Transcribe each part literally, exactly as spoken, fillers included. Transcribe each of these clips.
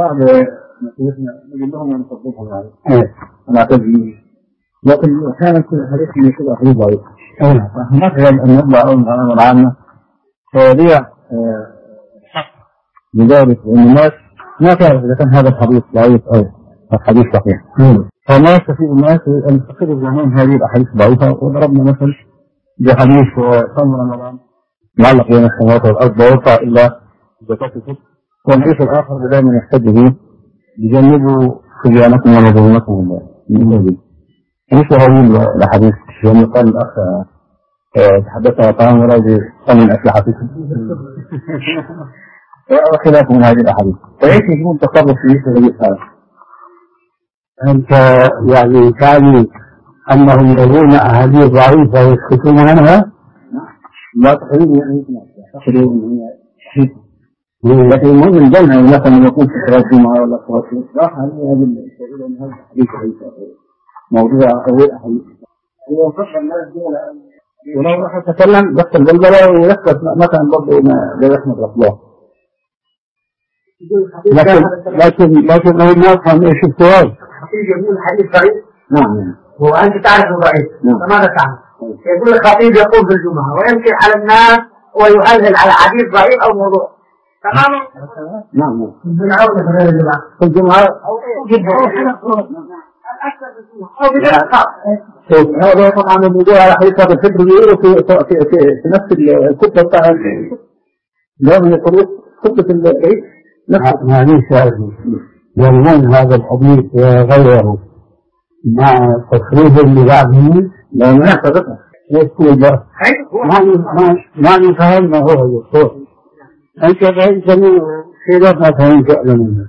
بعض نقول لهم أن نصدقهم يعني أنا أعتقد لكن كانت الحديث من كل أحاديث ضعيفة. مثلا أن نطلع الأمر العامة فهذه لذلك أن الناس ما تعرف إذا كان هذا الحديث ضعيف أو الحديث صحيح. فما يستطيع الناس أن تقر الجميع هذه الأحاديث ضعيفة. وضربنا مثل بحديث صوم رمضان معلق بين السماوات والأرض ويرفع إلى زكاة الفطر، والحديث الآخر دائما يحتج به بجنبوا خزيانكم ونظلمكم من أجل مثل هذه الأحاديث. يوم قال الأخ تحدثنا طعام ولا يصمم أسلحتكم وخلاف من هذه الأحاديث. فإيش يكون تصرف في هذه الحالة؟ أنت يعني تعني أنهم يرون أحاديث ضعيفة ويسكتون عنها؟ لا تقريبا يعني تقريبا هي لكن المهم الجنة مثلا يكون في صلاة الجمعة ولا صلاة الإصباح هذه هذه الشيء من هذا الحديث موضوع أول أحاديث. هو فقط الناس دول ولو راح يتكلم بس البلبلة ويثبت مثلا برضه لا يحمد الله. لكن لكن لكن هو ما فهم ايش السؤال؟ الخطيب يقول الحديث ضعيف. نعم. وانت تعرف ضعيف. فماذا تعمل؟ يقول الخطيب يقول في الجمعة ويمشي على الناس ويهلهل على حديث ضعيف او موضوع. تمام. نعم. الجمعة ولا غير الجمعة؟ الجمعة. هذا طبعا الموضوع على حقيقة الفكر يقولوا في في في في نفس الكتلة بتاع لازم يقولوا كتلة العيد. معليش يرمون هذا الحديث وغيره مع تصريف اللي بعده لا ما يحتاجها ليش كل ده ما ما نفهم ما هو الدكتور أنت فهمت منه خلاف ما فهمت منه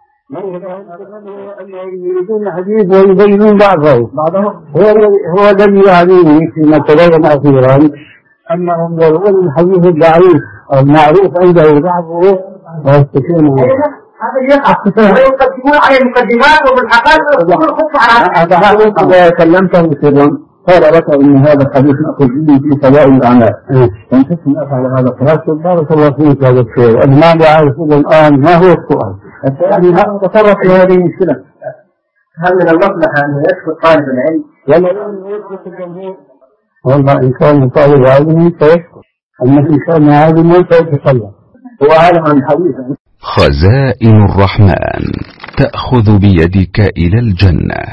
يريدون حديث ويبينون بعضه هو هو الذي يعنيني فيما تبين أخيرا أنهم يرون الحديث الضعيف المعروف عنده بعضه ويستكون هذا يقع ويقدمون على المقدمات وبالحقائق ويقول خطوا على هذا كلمته سرا قال لك ان هذا الحديث ناخذ به في فضائل الاعمال وانت تسمع على هذا الكلام بارك الله فيك هذا الشيء انا ما اعرف الان ما هو السؤال يعني هذا تصرف في هذه المشكله. هل من المصلحه ان يسكت طالب العلم ولا يسكت الجمهور؟ والله ان كان طالب علم فيسكت اما ان كان عالم فيتكلم هو عالم عن الحديث. خزائن الرحمن تأخذ بيدك إلى الجنة.